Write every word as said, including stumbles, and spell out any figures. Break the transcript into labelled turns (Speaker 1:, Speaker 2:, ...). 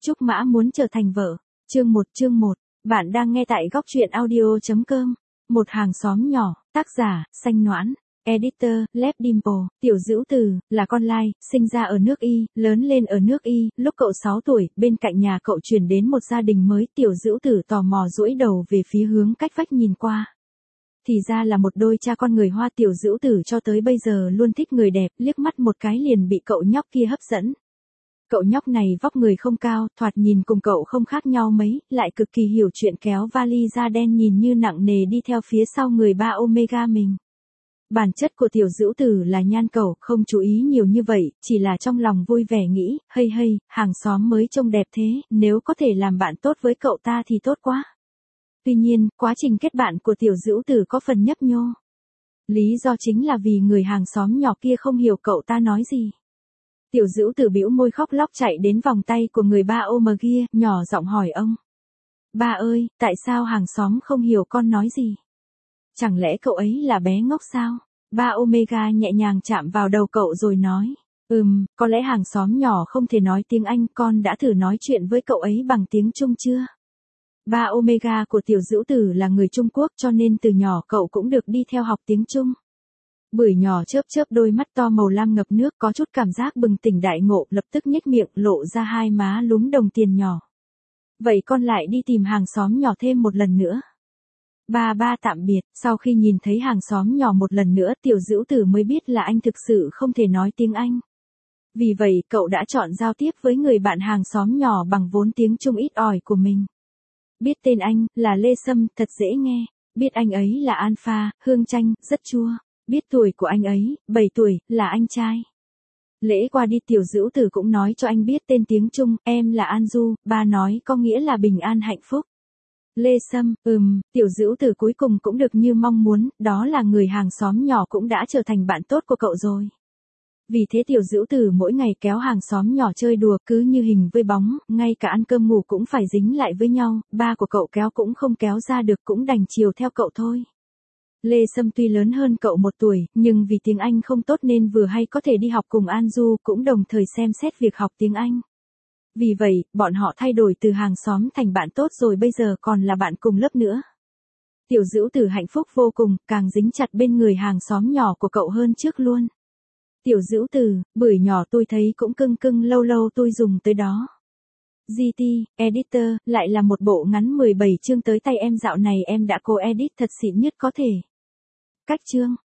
Speaker 1: Trúc Mã muốn trở thành vợ. Chương một chương một. Bạn đang nghe tại góc truyện audio.com. Một hàng xóm nhỏ, tác giả, Xanh Noãn. Editor, Lep Dimple. Tiểu Dữu Từ, là con lai, sinh ra ở nước Y, lớn lên ở nước Y. Lúc cậu sáu tuổi, bên cạnh nhà cậu chuyển đến một gia đình mới. Tiểu Dữu Từ tò mò duỗi đầu về phía hướng cách vách nhìn qua. Thì ra là một đôi cha con người Hoa. Tiểu Dữu Từ cho tới bây giờ luôn thích người đẹp, liếc mắt một cái liền bị cậu nhóc kia hấp dẫn. Cậu nhóc này vóc người không cao, thoạt nhìn cùng cậu không khác nhau mấy, lại cực kỳ hiểu chuyện, kéo vali da đen nhìn như nặng nề đi theo phía sau người ba Omega mình. Bản chất của Tiểu Dữu Từ là nhan cầu, không chú ý nhiều như vậy, chỉ là trong lòng vui vẻ nghĩ, hây hây, hàng xóm mới trông đẹp thế, nếu có thể làm bạn tốt với cậu ta thì tốt quá. Tuy nhiên, quá trình kết bạn của Tiểu Dữu Từ có phần nhấp nhô. Lý do chính là vì người hàng xóm nhỏ kia không hiểu cậu ta nói gì. Tiểu Dữu Từ bĩu môi khóc lóc chạy đến vòng tay của người ba Omega, nhỏ giọng hỏi ông. Ba ơi, tại sao hàng xóm không hiểu con nói gì? Chẳng lẽ cậu ấy là bé ngốc sao? Ba Omega nhẹ nhàng chạm vào đầu cậu rồi nói. Ừm, có lẽ hàng xóm nhỏ không thể nói tiếng Anh, con đã thử nói chuyện với cậu ấy bằng tiếng Trung chưa? Ba Omega của Tiểu Dữu Từ là người Trung Quốc cho nên từ nhỏ cậu cũng được đi theo học tiếng Trung. Bưởi nhỏ chớp chớp đôi mắt to màu lam ngập nước, có chút cảm giác bừng tỉnh đại ngộ, lập tức nhếch miệng lộ ra hai má lúm đồng tiền nhỏ. Vậy con lại đi tìm hàng xóm nhỏ thêm một lần nữa. Ba ba tạm biệt. Sau khi nhìn thấy hàng xóm nhỏ một lần nữa, Tiểu Dữu Từ mới biết là anh thực sự không thể nói tiếng Anh. Vì vậy, cậu đã chọn giao tiếp với người bạn hàng xóm nhỏ bằng vốn tiếng Trung ít ỏi của mình. Biết tên anh là Lê Sâm, thật dễ nghe. Biết anh ấy là Alpha, hương chanh, rất chua. Biết tuổi của anh ấy, bảy tuổi, là anh trai. Lễ qua đi Tiểu Dữu Từ cũng nói cho anh biết tên tiếng Trung, em là An Du, ba nói có nghĩa là bình an hạnh phúc. Lê Sâm, ừm, Tiểu Dữu Từ cuối cùng cũng được như mong muốn, đó là người hàng xóm nhỏ cũng đã trở thành bạn tốt của cậu rồi. Vì thế Tiểu Dữu Từ mỗi ngày kéo hàng xóm nhỏ chơi đùa cứ như hình với bóng, ngay cả ăn cơm ngủ cũng phải dính lại với nhau, ba của cậu kéo cũng không kéo ra được, cũng đành chiều theo cậu thôi. Lê Sâm tuy lớn hơn cậu một tuổi, nhưng vì tiếng Anh không tốt nên vừa hay có thể đi học cùng An Du, cũng đồng thời xem xét việc học tiếng Anh. Vì vậy, bọn họ thay đổi từ hàng xóm thành bạn tốt rồi bây giờ còn là bạn cùng lớp nữa. Tiểu Dữu Từ hạnh phúc vô cùng, càng dính chặt bên người hàng xóm nhỏ của cậu hơn trước luôn. Tiểu Dữu Từ, bưởi nhỏ tôi thấy cũng cưng cưng, lâu lâu tôi dùng tới đó. giê tê, Editor, lại là một bộ ngắn mười bảy chương tới tay em, dạo này em đã cố edit thật xịn nhất có thể. Cách chương